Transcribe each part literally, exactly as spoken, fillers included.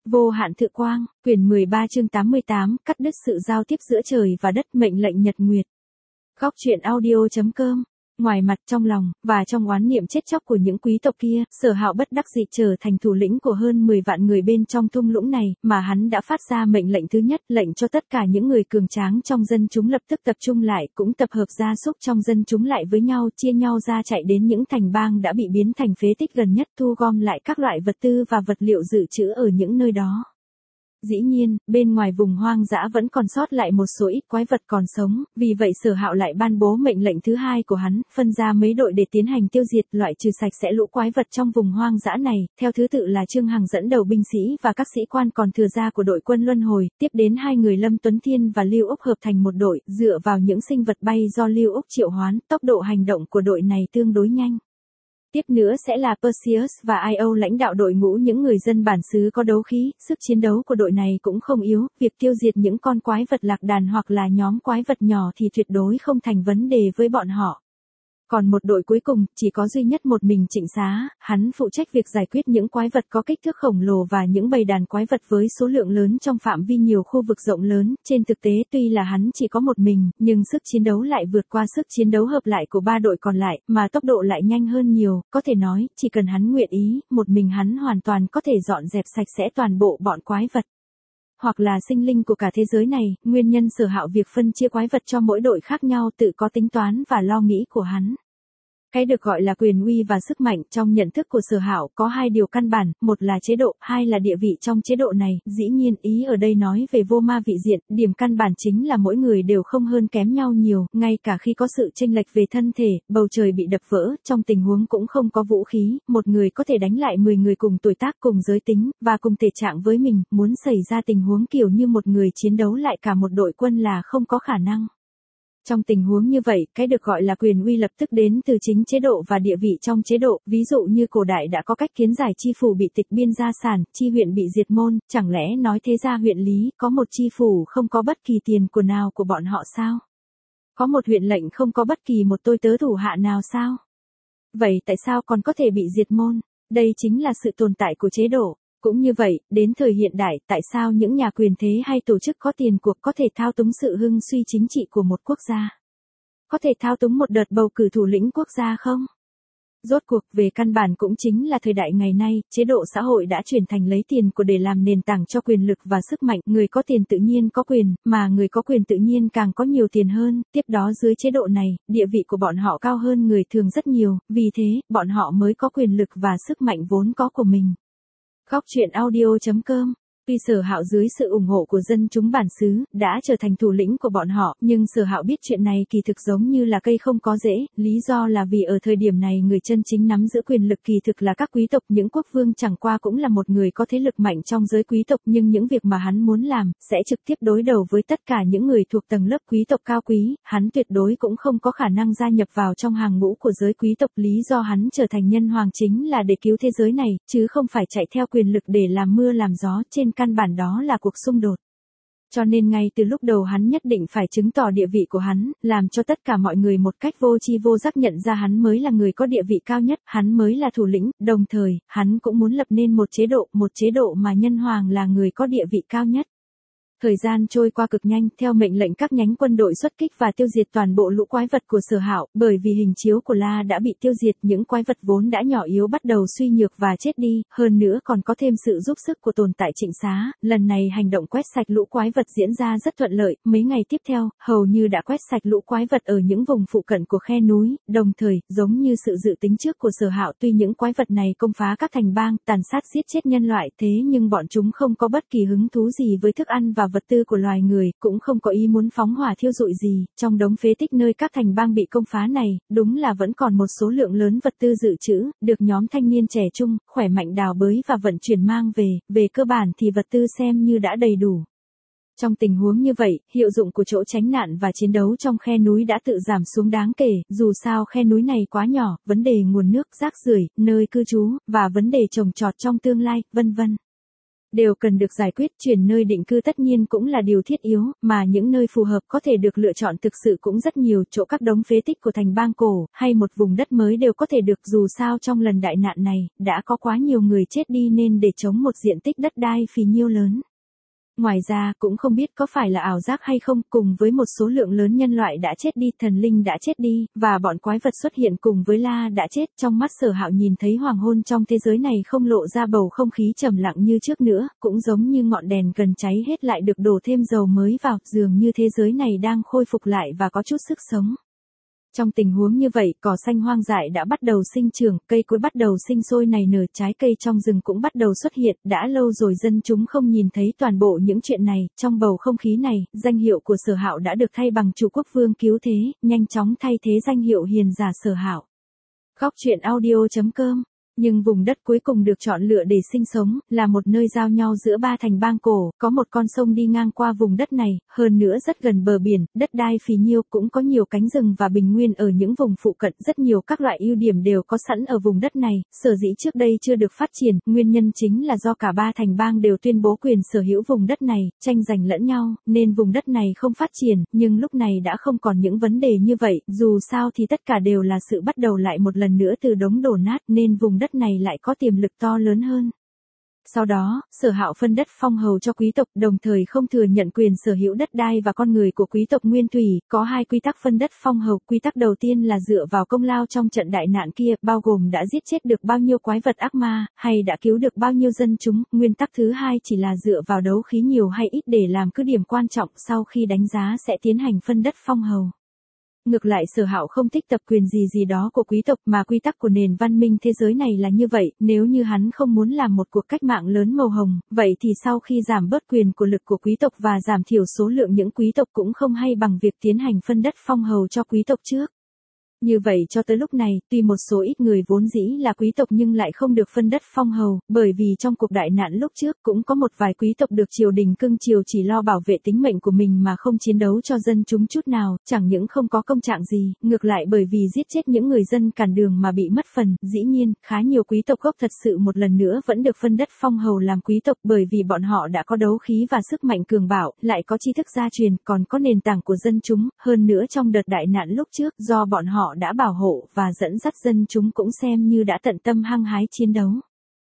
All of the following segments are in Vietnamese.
Vô hạn thự quang, quyển mười ba chương tám mươi tám, cắt đứt sự giao tiếp giữa trời và đất, mệnh lệnh nhật nguyệt. Góc truyện audio chấm com. Ngoài mặt, trong lòng, và trong oán niệm chết chóc của những quý tộc kia, Sở Hạo bất đắc dĩ trở thành thủ lĩnh của hơn mười vạn người bên trong thung lũng này, mà hắn đã phát ra mệnh lệnh thứ nhất, lệnh cho tất cả những người cường tráng trong dân chúng lập tức tập trung lại, cũng tập hợp gia súc trong dân chúng lại với nhau, chia nhau ra chạy đến những thành bang đã bị biến thành phế tích gần nhất, thu gom lại các loại vật tư và vật liệu dự trữ ở những nơi đó. Dĩ nhiên, bên ngoài vùng hoang dã vẫn còn sót lại một số ít quái vật còn sống, vì vậy Sở Hạo lại ban bố mệnh lệnh thứ hai của hắn, phân ra mấy đội để tiến hành tiêu diệt, loại trừ sạch sẽ lũ quái vật trong vùng hoang dã này, theo thứ tự là Trương Hằng dẫn đầu binh sĩ và các sĩ quan còn thừa ra của đội quân luân hồi, tiếp đến hai người Lâm Tuấn Thiên và Lưu Úc hợp thành một đội, dựa vào những sinh vật bay do Lưu Úc triệu hoán, tốc độ hành động của đội này tương đối nhanh. Tiếp nữa sẽ là Perseus và Io lãnh đạo đội ngũ những người dân bản xứ có đấu khí, sức chiến đấu của đội này cũng không yếu, việc tiêu diệt những con quái vật lạc đàn hoặc là nhóm quái vật nhỏ thì tuyệt đối không thành vấn đề với bọn họ. Còn một đội cuối cùng, chỉ có duy nhất một mình Trịnh Xá, hắn phụ trách việc giải quyết những quái vật có kích thước khổng lồ và những bầy đàn quái vật với số lượng lớn trong phạm vi nhiều khu vực rộng lớn, trên thực tế tuy là hắn chỉ có một mình, nhưng sức chiến đấu lại vượt qua sức chiến đấu hợp lại của ba đội còn lại, mà tốc độ lại nhanh hơn nhiều, có thể nói, chỉ cần hắn nguyện ý, một mình hắn hoàn toàn có thể dọn dẹp sạch sẽ toàn bộ bọn quái vật. Hoặc là sinh linh của cả thế giới này, nguyên nhân Sở Hạo việc phân chia quái vật cho mỗi đội khác nhau tự có tính toán và lo nghĩ của hắn. Cái được gọi là quyền uy và sức mạnh trong nhận thức của Sở Hạo có hai điều căn bản, một là chế độ, hai là địa vị trong chế độ này, dĩ nhiên ý ở đây nói về vô ma vị diện, điểm căn bản chính là mỗi người đều không hơn kém nhau nhiều, ngay cả khi có sự chênh lệch về thân thể, bầu trời bị đập vỡ, trong tình huống cũng không có vũ khí, một người có thể đánh lại mười người cùng tuổi tác cùng giới tính, và cùng thể trạng với mình, muốn xảy ra tình huống kiểu như một người chiến đấu lại cả một đội quân là không có khả năng. Trong tình huống như vậy, cái được gọi là quyền uy lập tức đến từ chính chế độ và địa vị trong chế độ, ví dụ như cổ đại đã có cách kiến giải chi phủ bị tịch biên gia sản, chi huyện bị diệt môn, chẳng lẽ nói thế gia huyện lý, có một chi phủ không có bất kỳ tiền của nào của bọn họ sao? Có một huyện lệnh không có bất kỳ một tôi tớ thủ hạ nào sao? Vậy tại sao còn có thể bị diệt môn? Đây chính là sự tồn tại của chế độ. Cũng như vậy, đến thời hiện đại, tại sao những nhà quyền thế hay tổ chức có tiền cuộc có thể thao túng sự hưng suy chính trị của một quốc gia? Có thể thao túng một đợt bầu cử thủ lĩnh quốc gia không? Rốt cuộc, về căn bản cũng chính là thời đại ngày nay, chế độ xã hội đã chuyển thành lấy tiền của để làm nền tảng cho quyền lực và sức mạnh, người có tiền tự nhiên có quyền, mà người có quyền tự nhiên càng có nhiều tiền hơn, tiếp đó dưới chế độ này, địa vị của bọn họ cao hơn người thường rất nhiều, vì thế, bọn họ mới có quyền lực và sức mạnh vốn có của mình. Góc truyện audio chấm com. Tuy Sở Hạo dưới sự ủng hộ của dân chúng bản xứ, đã trở thành thủ lĩnh của bọn họ, nhưng Sở Hạo biết chuyện này kỳ thực giống như là cây không có rễ, lý do là vì ở thời điểm này người chân chính nắm giữ quyền lực kỳ thực là các quý tộc, những quốc vương chẳng qua cũng là một người có thế lực mạnh trong giới quý tộc, nhưng những việc mà hắn muốn làm, sẽ trực tiếp đối đầu với tất cả những người thuộc tầng lớp quý tộc cao quý, hắn tuyệt đối cũng không có khả năng gia nhập vào trong hàng ngũ của giới quý tộc, lý do hắn trở thành nhân hoàng chính là để cứu thế giới này, chứ không phải chạy theo quyền lực để làm mưa làm gió, trên căn bản đó là cuộc xung đột. Cho nên ngay từ lúc đầu hắn nhất định phải chứng tỏ địa vị của hắn, làm cho tất cả mọi người một cách vô tri vô giác nhận ra hắn mới là người có địa vị cao nhất, hắn mới là thủ lĩnh, đồng thời, hắn cũng muốn lập nên một chế độ, một chế độ mà nhân hoàng là người có địa vị cao nhất. Thời gian trôi qua cực nhanh, theo mệnh lệnh các nhánh quân đội xuất kích và tiêu diệt toàn bộ lũ quái vật của Sở Hạo, bởi vì hình chiếu của La đã bị tiêu diệt, những quái vật vốn đã nhỏ yếu bắt đầu suy nhược và chết đi, hơn nữa còn có thêm sự giúp sức của tồn tại Trịnh Xá, lần này hành động quét sạch lũ quái vật diễn ra rất thuận lợi, mấy ngày tiếp theo, hầu như đã quét sạch lũ quái vật ở những vùng phụ cận của khe núi, đồng thời, giống như sự dự tính trước của Sở Hạo, tuy những quái vật này công phá các thành bang, tàn sát giết chết nhân loại, thế nhưng bọn chúng không có bất kỳ hứng thú gì với thức ăn và vật tư của loài người, cũng không có ý muốn phóng hỏa thiêu rụi gì, trong đống phế tích nơi các thành bang bị công phá này, đúng là vẫn còn một số lượng lớn vật tư dự trữ, được nhóm thanh niên trẻ trung, khỏe mạnh đào bới và vận chuyển mang về, về cơ bản thì vật tư xem như đã đầy đủ. Trong tình huống như vậy, hiệu dụng của chỗ tránh nạn và chiến đấu trong khe núi đã tự giảm xuống đáng kể, dù sao khe núi này quá nhỏ, vấn đề nguồn nước, rác rưởi, nơi cư trú, và vấn đề trồng trọt trong tương lai, vân vân. đều cần được giải quyết. Chuyển nơi định cư tất nhiên cũng là điều thiết yếu, mà những nơi phù hợp có thể được lựa chọn thực sự cũng rất nhiều, chỗ các đống phế tích của thành bang cổ, hay một vùng đất mới đều có thể được, dù sao trong lần đại nạn này, đã có quá nhiều người chết đi nên để chống một diện tích đất đai phì nhiêu lớn. Ngoài ra, cũng không biết có phải là ảo giác hay không, cùng với một số lượng lớn nhân loại đã chết đi, thần linh đã chết đi, và bọn quái vật xuất hiện cùng với La đã chết, trong mắt Sở Hạo nhìn thấy hoàng hôn trong thế giới này không lộ ra bầu không khí trầm lặng như trước nữa, cũng giống như ngọn đèn gần cháy hết lại được đổ thêm dầu mới vào, dường như thế giới này đang khôi phục lại và có chút sức sống. Trong tình huống như vậy, cỏ xanh hoang dại đã bắt đầu sinh trưởng, cây cối bắt đầu sinh sôi nảy nở, trái cây trong rừng cũng bắt đầu xuất hiện, đã lâu rồi dân chúng không nhìn thấy toàn bộ những chuyện này, trong bầu không khí này, danh hiệu của Sở Hạo đã được thay bằng Chủ Quốc Vương cứu thế, nhanh chóng thay thế danh hiệu hiền giả Sở Hạo. Góc truyện audio chấm com. Nhưng vùng đất cuối cùng được chọn lựa để sinh sống, là một nơi giao nhau giữa ba thành bang cổ, có một con sông đi ngang qua vùng đất này, hơn nữa rất gần bờ biển, đất đai phì nhiêu, cũng có nhiều cánh rừng và bình nguyên ở những vùng phụ cận, rất nhiều các loại ưu điểm đều có sẵn ở vùng đất này, sở dĩ trước đây chưa được phát triển, nguyên nhân chính là do cả ba thành bang đều tuyên bố quyền sở hữu vùng đất này, tranh giành lẫn nhau, nên vùng đất này không phát triển, nhưng lúc này đã không còn những vấn đề như vậy, dù sao thì tất cả đều là sự bắt đầu lại một lần nữa từ đống đổ nát, nên vùng đất này lại có tiềm lực to lớn hơn. Sau đó, Sở Hạo phân đất phong hầu cho quý tộc, đồng thời không thừa nhận quyền sở hữu đất đai và con người của quý tộc Nguyên Thủy, có hai quy tắc phân đất phong hầu, quy tắc đầu tiên là dựa vào công lao trong trận đại nạn kia, bao gồm đã giết chết được bao nhiêu quái vật ác ma, hay đã cứu được bao nhiêu dân chúng, nguyên tắc thứ hai chỉ là dựa vào đấu khí nhiều hay ít để làm cứ điểm quan trọng, sau khi đánh giá sẽ tiến hành phân đất phong hầu. Ngược lại Sở Hạo không thích tập quyền gì gì đó của quý tộc, mà quy tắc của nền văn minh thế giới này là như vậy, nếu như hắn không muốn làm một cuộc cách mạng lớn màu hồng, vậy thì sau khi giảm bớt quyền của lực của quý tộc và giảm thiểu số lượng những quý tộc cũng không hay bằng việc tiến hành phân đất phong hầu cho quý tộc trước. Như vậy cho tới lúc này, tuy một số ít người vốn dĩ là quý tộc nhưng lại không được phân đất phong hầu, bởi vì trong cuộc đại nạn lúc trước cũng có một vài quý tộc được triều đình cưng chiều chỉ lo bảo vệ tính mệnh của mình mà không chiến đấu cho dân chúng chút nào, chẳng những không có công trạng gì, ngược lại bởi vì giết chết những người dân cản đường mà bị mất phần, dĩ nhiên, khá nhiều quý tộc gốc thật sự một lần nữa vẫn được phân đất phong hầu làm quý tộc bởi vì bọn họ đã có đấu khí và sức mạnh cường bạo, lại có tri thức gia truyền, còn có nền tảng của dân chúng, hơn nữa trong đợt đại nạn lúc trước, do bọn họ đã bảo hộ và dẫn dắt dân chúng cũng xem như đã tận tâm hăng hái chiến đấu.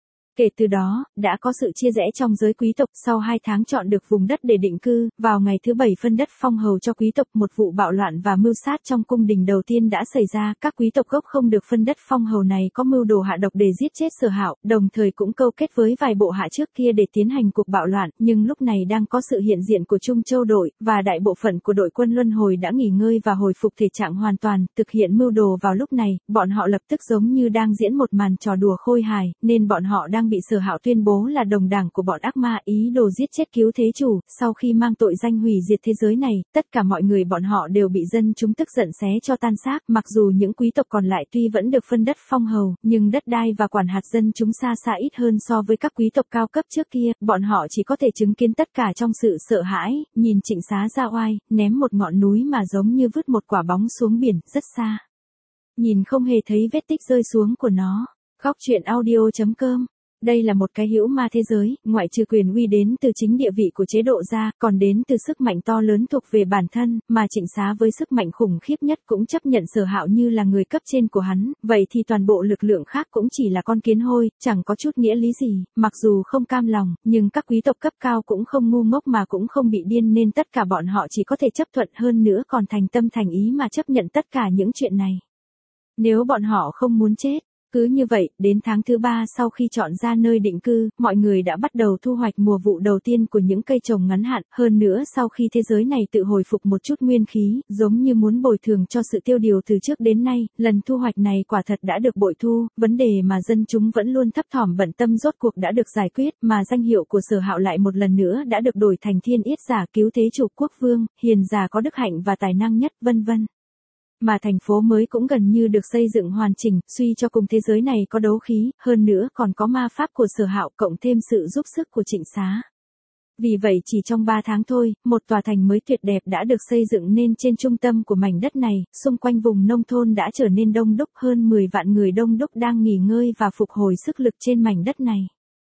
Kể từ đó, đã có sự chia rẽ trong giới quý tộc, sau hai tháng chọn được vùng đất để định cư, vào ngày thứ bảy phân đất phong hầu cho quý tộc, một vụ bạo loạn và mưu sát trong cung đình đầu tiên đã xảy ra, các quý tộc gốc không được phân đất phong hầu này có mưu đồ hạ độc để giết chết Sở Hạo, đồng thời cũng câu kết với vài bộ hạ trước kia để tiến hành cuộc bạo loạn, nhưng lúc này đang có sự hiện diện của Trung Châu đội, và đại bộ phận của đội quân luân hồi đã nghỉ ngơi và hồi phục thể trạng hoàn toàn, thực hiện mưu đồ vào lúc này, bọn họ lập tức giống như đang diễn một màn trò đùa khôi hài, nên bọn họ đang bị Sở Hạo tuyên bố là đồng đảng của bọn ác ma, ý đồ giết chết cứu thế chủ, sau khi mang tội danh hủy diệt thế giới này, tất cả mọi người bọn họ đều bị dân chúng tức giận xé cho tan xác, mặc dù những quý tộc còn lại tuy vẫn được phân đất phong hầu, nhưng đất đai và quản hạt dân chúng xa xa ít hơn so với các quý tộc cao cấp trước kia, bọn họ chỉ có thể chứng kiến tất cả trong sự sợ hãi, nhìn Trịnh Xá ra oai, ném một ngọn núi mà giống như vứt một quả bóng xuống biển, rất xa. Nhìn không hề thấy vết tích rơi xuống của nó. Góc truyện audio chấm com. Đây là một cái hữu ma thế giới, ngoại trừ quyền uy đến từ chính địa vị của chế độ ra, còn đến từ sức mạnh to lớn thuộc về bản thân, mà Trịnh Xá với sức mạnh khủng khiếp nhất cũng chấp nhận Sở Hạo như là người cấp trên của hắn, vậy thì toàn bộ lực lượng khác cũng chỉ là con kiến hôi, chẳng có chút nghĩa lý gì, mặc dù không cam lòng, nhưng các quý tộc cấp cao cũng không ngu ngốc mà cũng không bị điên nên tất cả bọn họ chỉ có thể chấp thuận, hơn nữa còn thành tâm thành ý mà chấp nhận tất cả những chuyện này. Nếu bọn họ không muốn chết. Cứ như vậy, đến tháng thứ ba sau khi chọn ra nơi định cư, mọi người đã bắt đầu thu hoạch mùa vụ đầu tiên của những cây trồng ngắn hạn, hơn nữa sau khi thế giới này tự hồi phục một chút nguyên khí, giống như muốn bồi thường cho sự tiêu điều từ trước đến nay, lần thu hoạch này quả thật đã được bội thu, vấn đề mà dân chúng vẫn luôn thấp thỏm bận tâm rốt cuộc đã được giải quyết, mà danh hiệu của Sở Hạo lại một lần nữa đã được đổi thành Thiên Yết giả, cứu thế chủ quốc vương, hiền giả có đức hạnh và tài năng nhất, vân vân. Mà thành phố mới cũng gần như được xây dựng hoàn chỉnh, suy cho cùng thế giới này có đấu khí, hơn nữa còn có ma pháp của Sở Hạo cộng thêm sự giúp sức của Trịnh Xá. Vì vậy chỉ trong ba tháng thôi, một tòa thành mới tuyệt đẹp đã được xây dựng nên trên trung tâm của mảnh đất này, xung quanh vùng nông thôn đã trở nên đông đúc, hơn mười vạn người đông đúc đang nghỉ ngơi và phục hồi sức lực trên mảnh đất này.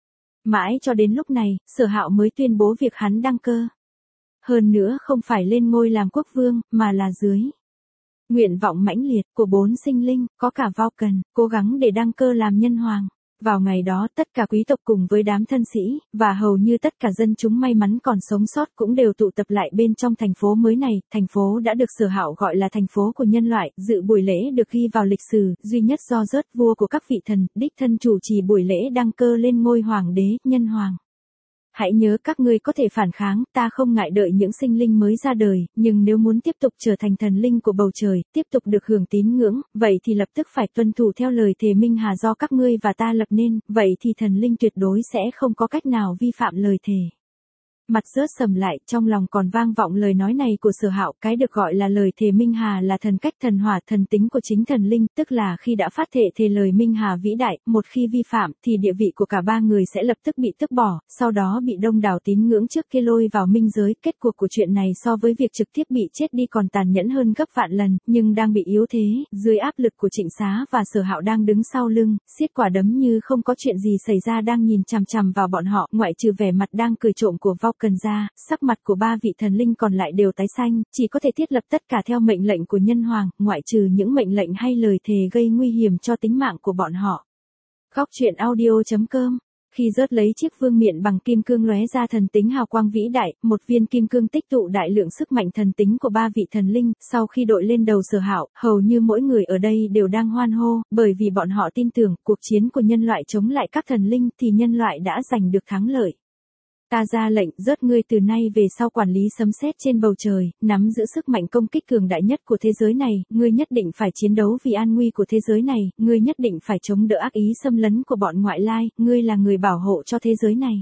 Mãi cho đến lúc này, Sở Hạo mới tuyên bố việc hắn đăng cơ. Hơn nữa không phải lên ngôi làm quốc vương, mà là dưới nguyện vọng mãnh liệt của bốn sinh linh, có cả Vulcan, cố gắng để đăng cơ làm nhân hoàng. Vào ngày đó, tất cả quý tộc cùng với đám thân sĩ, và hầu như tất cả dân chúng may mắn còn sống sót cũng đều tụ tập lại bên trong thành phố mới này. Thành phố đã được Sở Hạo gọi là thành phố của nhân loại. Dự buổi lễ được ghi vào lịch sử, duy nhất do rớt vua của các vị thần, đích thân chủ trì buổi lễ đăng cơ lên ngôi hoàng đế, nhân hoàng. Hãy nhớ các ngươi có thể phản kháng, ta không ngại đợi những sinh linh mới ra đời, nhưng nếu muốn tiếp tục trở thành thần linh của bầu trời, tiếp tục được hưởng tín ngưỡng, vậy thì lập tức phải tuân thủ theo lời thề minh hà do các ngươi và ta lập nên, vậy thì thần linh tuyệt đối sẽ không có cách nào vi phạm lời thề. Mặt rớt sầm lại, trong lòng còn vang vọng lời nói này của Sở Hạo, cái được gọi là lời thề minh hà là thần cách thần hỏa, thần tính của chính thần linh, tức là khi đã phát thệ thề lời minh hà vĩ đại, một khi vi phạm thì địa vị của cả ba người sẽ lập tức bị tước bỏ, sau đó bị đông đảo tín ngưỡng trước kia lôi vào minh giới. Kết cuộc của chuyện này so với việc trực tiếp bị chết đi còn tàn nhẫn hơn gấp vạn lần, nhưng đang bị yếu thế, dưới áp lực của Trịnh Xá và Sở Hạo đang đứng sau lưng, siết quả đấm như không có chuyện gì xảy ra đang nhìn chằm chằm vào bọn họ, ngoại trừ vẻ mặt đang cười trộm của Vulcan cần ra, sắc mặt của ba vị thần linh còn lại đều tái xanh, chỉ có thể thiết lập tất cả theo mệnh lệnh của nhân hoàng, ngoại trừ những mệnh lệnh hay lời thề gây nguy hiểm cho tính mạng của bọn họ. Góc truyện audio chấm com. Khi rớt lấy chiếc vương miện bằng kim cương lóe ra thần tính hào quang vĩ đại, một viên kim cương tích tụ đại lượng sức mạnh thần tính của ba vị thần linh, sau khi đội lên đầu Sở Hạo, hầu như mỗi người ở đây đều đang hoan hô, bởi vì bọn họ tin tưởng cuộc chiến của nhân loại chống lại các thần linh thì nhân loại đã giành được thắng lợi. Ta ra lệnh, rớt ngươi từ nay về sau quản lý sấm sét trên bầu trời, nắm giữ sức mạnh công kích cường đại nhất của thế giới này, ngươi nhất định phải chiến đấu vì an nguy của thế giới này, ngươi nhất định phải chống đỡ ác ý xâm lấn của bọn ngoại lai, ngươi là người bảo hộ cho thế giới này.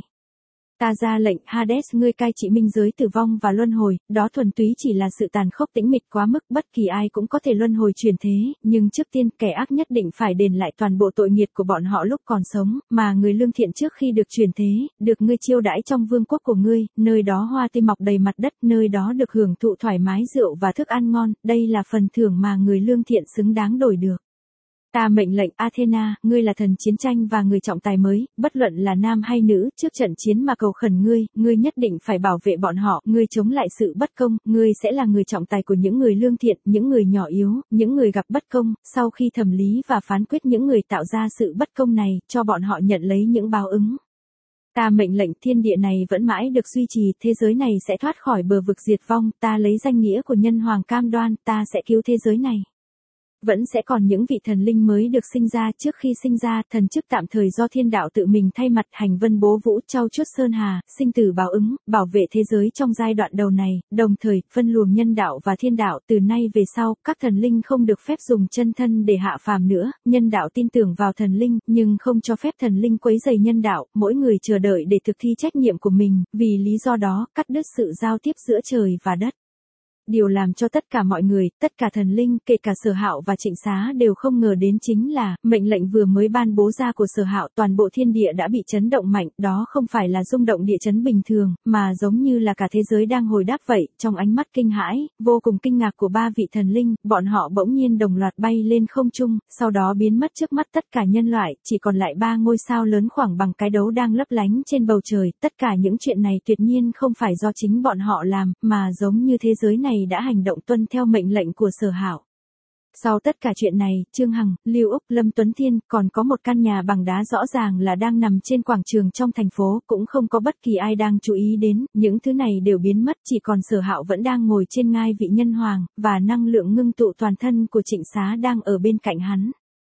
Ta ra lệnh, Hades, ngươi cai trị minh giới tử vong và luân hồi, đó thuần túy chỉ là sự tàn khốc tĩnh mịch quá mức, bất kỳ ai cũng có thể luân hồi chuyển thế, nhưng trước tiên kẻ ác nhất định phải đền lại toàn bộ tội nghiệt của bọn họ lúc còn sống, mà người lương thiện trước khi được chuyển thế, được ngươi chiêu đãi trong vương quốc của ngươi, nơi đó hoa tươi mọc đầy mặt đất, nơi đó được hưởng thụ thoải mái rượu và thức ăn ngon, đây là phần thưởng mà người lương thiện xứng đáng đổi được. Ta mệnh lệnh Athena, ngươi là thần chiến tranh và người trọng tài mới, bất luận là nam hay nữ, trước trận chiến mà cầu khẩn ngươi, ngươi nhất định phải bảo vệ bọn họ, ngươi chống lại sự bất công, ngươi sẽ là người trọng tài của những người lương thiện, những người nhỏ yếu, những người gặp bất công, sau khi thẩm lý và phán quyết những người tạo ra sự bất công này, cho bọn họ nhận lấy những báo ứng. Ta mệnh lệnh thiên địa này vẫn mãi được duy trì, thế giới này sẽ thoát khỏi bờ vực diệt vong, ta lấy danh nghĩa của nhân hoàng cam đoan, ta sẽ cứu thế giới này. Vẫn sẽ còn những vị thần linh mới được sinh ra, trước khi sinh ra, thần chức tạm thời do thiên đạo tự mình thay mặt hành vân bố vũ trau chuốt sơn hà, sinh tử báo ứng, bảo vệ thế giới trong giai đoạn đầu này, đồng thời, phân luồng nhân đạo và thiên đạo, từ nay về sau, các thần linh không được phép dùng chân thân để hạ phàm nữa, nhân đạo tin tưởng vào thần linh, nhưng không cho phép thần linh quấy rầy nhân đạo, mỗi người chờ đợi để thực thi trách nhiệm của mình, vì lý do đó, cắt đứt sự giao tiếp giữa trời và đất. Điều làm cho tất cả mọi người, tất cả thần linh, kể cả Sở Hạo và Trịnh Xá đều không ngờ đến chính là, mệnh lệnh vừa mới ban bố ra của Sở Hạo, toàn bộ thiên địa đã bị chấn động mạnh, đó không phải là rung động địa chấn bình thường, mà giống như là cả thế giới đang hồi đáp vậy, trong ánh mắt kinh hãi, vô cùng kinh ngạc của ba vị thần linh, bọn họ bỗng nhiên đồng loạt bay lên không trung, sau đó biến mất trước mắt tất cả nhân loại, chỉ còn lại ba ngôi sao lớn khoảng bằng cái đấu đang lấp lánh trên bầu trời, tất cả những chuyện này tuyệt nhiên không phải do chính bọn họ làm, mà giống như thế giới này đã hành động tuân theo mệnh lệnh của Sở Hạo. Sau tất cả chuyện này, Trương Hằng, Lưu Úc, Lâm Tuấn Thiên, còn có một căn nhà bằng đá rõ ràng là đang nằm trên quảng trường trong thành phố, cũng không có bất kỳ ai đang chú ý đến, những thứ này đều biến mất, chỉ còn Sở Hạo vẫn đang ngồi trên ngai vị nhân hoàng, và năng lượng ngưng tụ toàn thân của Trịnh Xá đang ở bên cạnh hắn.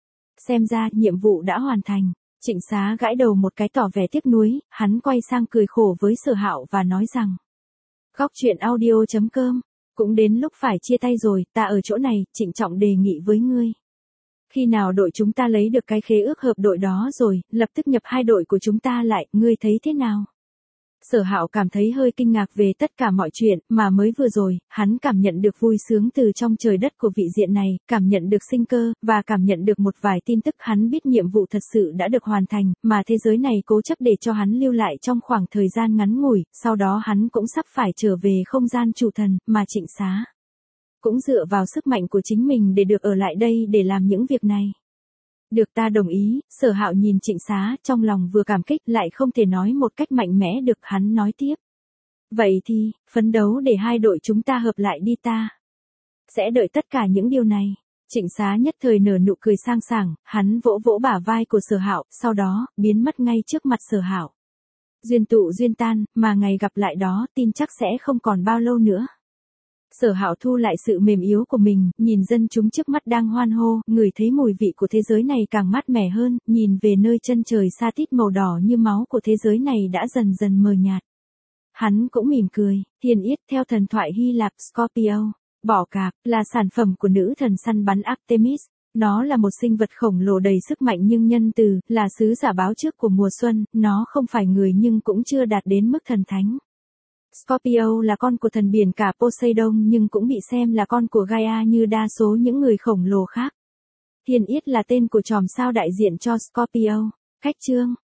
Xem ra, nhiệm vụ đã hoàn thành. Trịnh Xá gãi đầu một cái tỏ vẻ tiếc nuối, hắn quay sang cười khổ với Sở Hạo và nói rằng: Góc truyện audio chấm com. Cũng đến lúc phải chia tay rồi, ta ở chỗ này, trịnh trọng đề nghị với ngươi. Khi nào đội chúng ta lấy được cái khế ước hợp đội đó rồi, lập tức nhập hai đội của chúng ta lại, ngươi thấy thế nào? Sở Hạo cảm thấy hơi kinh ngạc về tất cả mọi chuyện, mà mới vừa rồi, hắn cảm nhận được vui sướng từ trong trời đất của vị diện này, cảm nhận được sinh cơ, và cảm nhận được một vài tin tức hắn biết nhiệm vụ thật sự đã được hoàn thành, mà thế giới này cố chấp để cho hắn lưu lại trong khoảng thời gian ngắn ngủi, sau đó hắn cũng sắp phải trở về không gian chủ thần, mà Trịnh Xá cũng dựa vào sức mạnh của chính mình để được ở lại đây để làm những việc này. Được ta đồng ý, Sở Hạo nhìn Trịnh Xá, trong lòng vừa cảm kích lại không thể nói một cách mạnh mẽ được, hắn nói tiếp. Vậy thì, phấn đấu để hai đội chúng ta hợp lại đi ta. Sẽ đợi tất cả những điều này. Trịnh Xá nhất thời nở nụ cười sang sảng, hắn vỗ vỗ bả vai của Sở Hạo, sau đó, biến mất ngay trước mặt Sở Hạo. Duyên tụ duyên tan, mà ngày gặp lại đó, tin chắc sẽ không còn bao lâu nữa. Sở Hạo thu lại sự mềm yếu của mình, nhìn dân chúng trước mắt đang hoan hô, ngửi thấy mùi vị của thế giới này càng mát mẻ hơn, nhìn về nơi chân trời xa tít màu đỏ như máu của thế giới này đã dần dần mờ nhạt. Hắn cũng mỉm cười, Thiên Yết theo thần thoại Hy Lạp Scorpio, bọ cạp, là sản phẩm của nữ thần săn bắn Artemis. Nó là một sinh vật khổng lồ đầy sức mạnh nhưng nhân từ, là sứ giả báo trước của mùa xuân, nó không phải người nhưng cũng chưa đạt đến mức thần thánh. Scorpio là con của thần biển cả Poseidon nhưng cũng bị xem là con của Gaia như đa số những người khổng lồ khác. Thiên Yết là tên của chòm sao đại diện cho Scorpio. Khách chương